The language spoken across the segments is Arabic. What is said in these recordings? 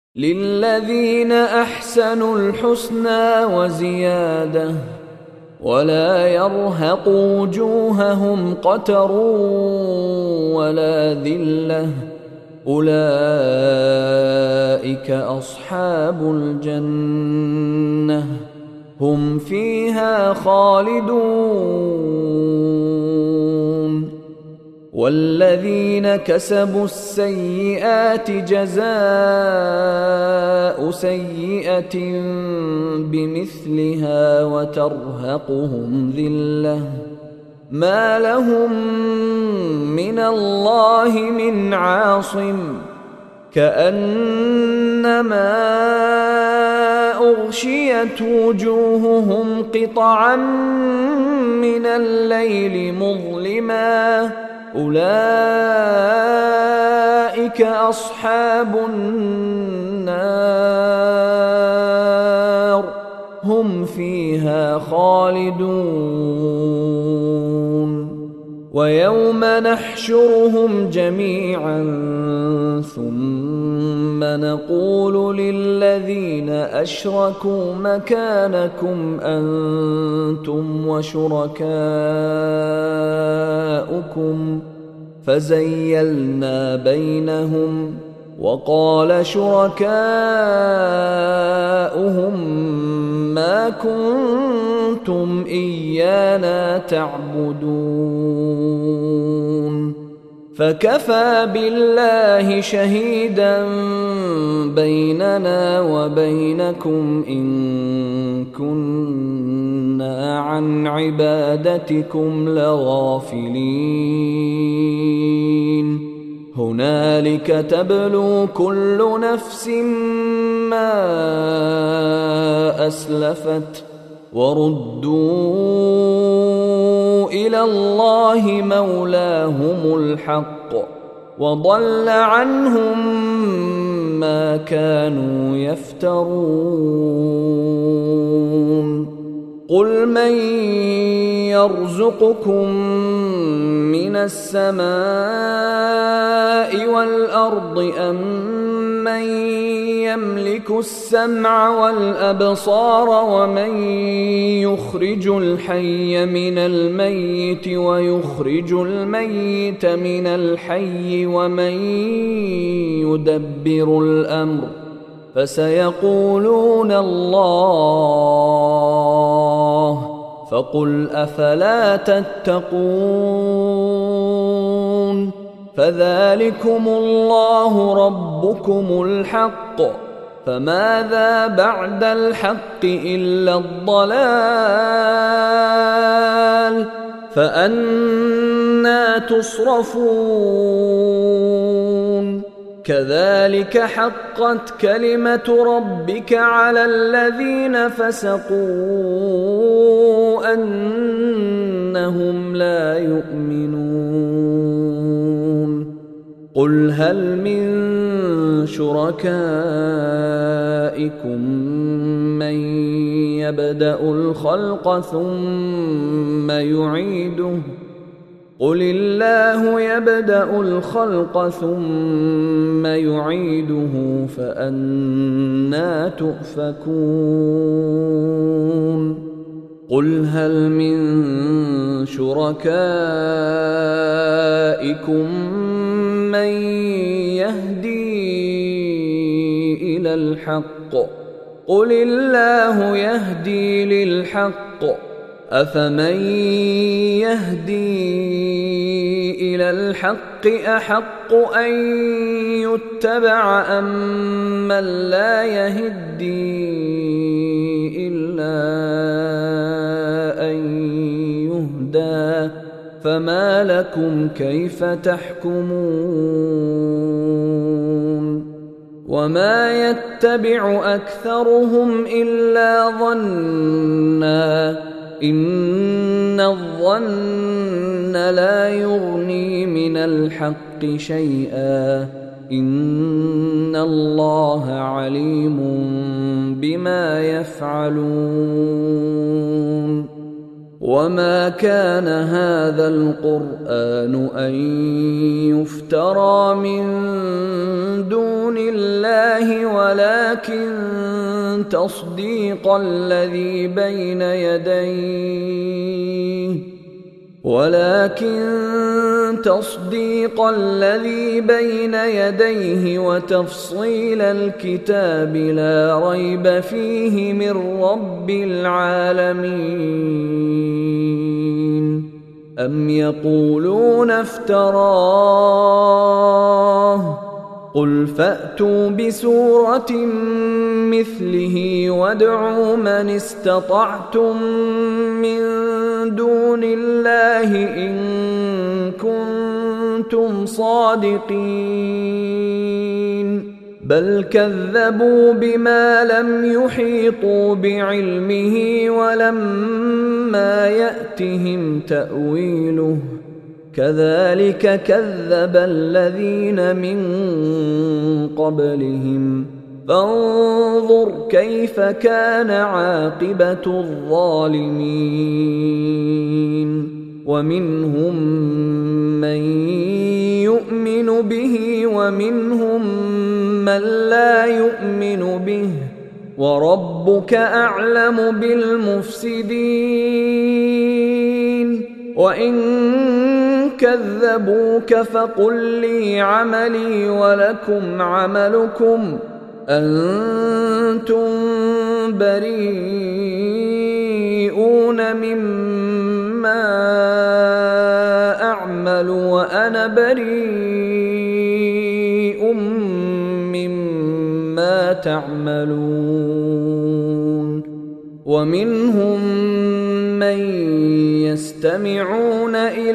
للذين أحسنوا الحسنى وزيادة ولا يرهق وجوههم قتر ولا ذلة أولئك أصحاب الجنة هم فيها خالدون والذين كسبوا السيئات جزاء سيئة بمثلها وترهقهم ذلة ما لهم من الله من عاصم كأنما أغشيت وجوههم قطعا من الليل مظلما أولئك أصحاب النار هم فيها خالدون ويوم نحشرهم جميعا ثم نقول للذين أشركوا مكانكم أنتم وشركاؤكم فزيلنا بينهم وقال شركاؤهم ما كنتم إيانا تعبدون فكفى بالله شهيدا بيننا وبينكم إن كنا عن عبادتكم لغافلين هنالك تبلو كل نفس ما أسلفت وردوا إلى الله مولاهم الحق وضل عنهم ما كانوا يفترون قل من يرزقكم من السماء والأرض أم من يملك السمع والأبصار ومن يخرج الحي من الميت ويخرج الميت من الحي ومن يدبر الأمر فسيقولون الله فقل أفلا تتقون فذلكم الله ربكم الحق فماذا بعد الحق إلا الضلال فأنى تصرفون كذلك حقت كلمة ربك على الذين فسقوا أنهم لا يؤمنون قل هل من شركائكم من يبدأ الخلق ثم يعيده قل الله يبدأ الخلق ثم يعيده فأنى تؤفكون قل هل من شركائكم من يهدي إلى الحق قل الله يهدي للحق أفمن يهدي إلى الحق أحق أن يتبع أم من لا يهدي إلا أن يهدى فما لكم كيف تحكمون وما يتبع أكثرهم إلا ظنًّا إن الظن لا يغني من الحق شيئا إن الله عليم بما يفعلون وما كان هذا القرآن أن يفترى من دون الله ولكن تصديق الذي بين يديه وتفصيل الكتاب لا ريب فيه من رب العالمين. أم يقولون افتراه قل فأتوا بسورة مثله وادعوا من استطعتم من دون الله إن كنتم صادقين. بل كذبوا بما لم يحيطوا بعلمه ولما يأتهم تأويله كذلك كذب الذين من قبلهم فانظر كيف كان عاقبة الظالمين. ومنهم من يؤمن به ومنهم من لا يؤمن به وربك أعلم بالمفسدين. وإن كذبوك فقل لي عملي ولكم عملكم أنتم بريئون مما أعمل وأنا بريء مما تعملون. ومنهم من يستمعون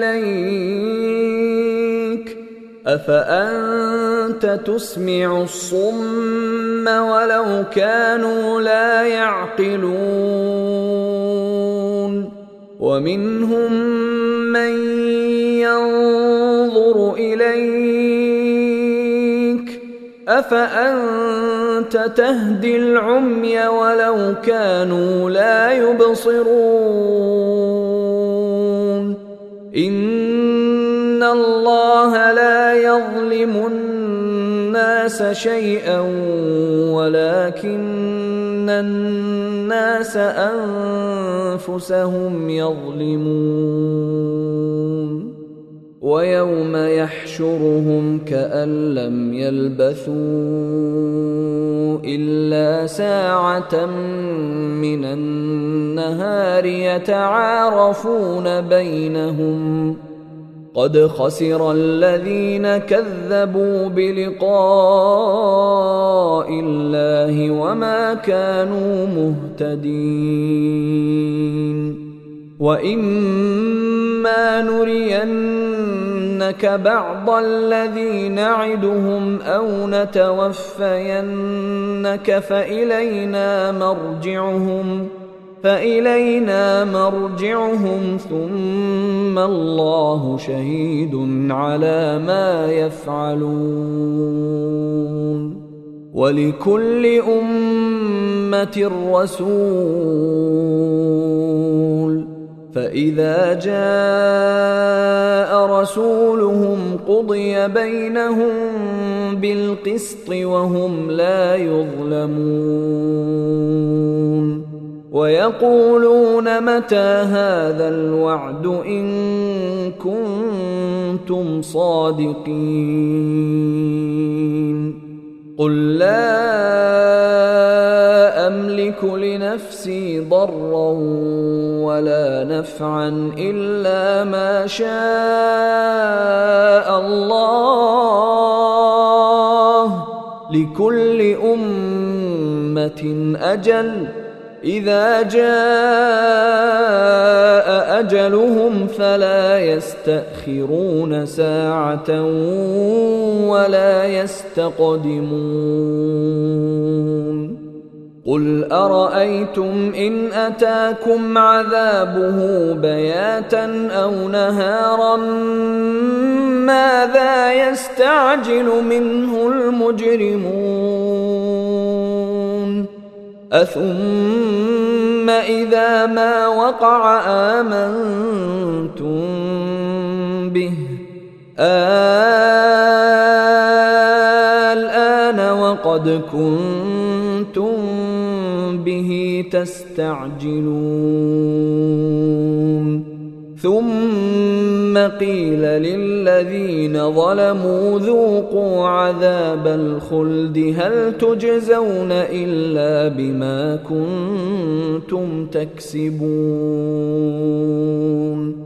إليك أفأنت تسمع الصم ولو كانوا لا يعقلون. ومنهم من ينظر إليك أفأنت تهدي العمي ولو كانوا لا يبصرون. إن الله لا يظلم الناس شيئا ولكن الناس أنفسهم يظلمون. ويوم يحشرهم كأن لم يلبثوا إلا ساعة من النهار يتعارفون بينهم قد خسر الذين كذبوا بلقاء الله وما كانوا مهتدين. وإما نرينك بعض الذي نعدهم أو نتوفينك فإلينا مرجعهم ثم الله شهيد على ما يفعلون. ولكل أمة رسول فإذا جاء رسولهم قضي بينهم بالقسط وهم لا يظلمون. ويقولون متى هذا الوعد إن كنتم صادقين. قل لا أملك لنفسي ضرا ولا نفعا إلا ما شاء الله لكل أمة أجل إذا جاء أجلهم فلا يستأخرون ساعة ولا يستقدمون. قل أرأيتم إن أتاكم عذابه بياتا أو نهارا ماذا يستعجل منه المجرمون أثم إذا ما وقع آمنتم به الآن وقد كنتم به تستعجلون ثم قيل للذين ظلموا ذوقوا عذاب الخلد هل تجزون إلا بما كنتم تكسبون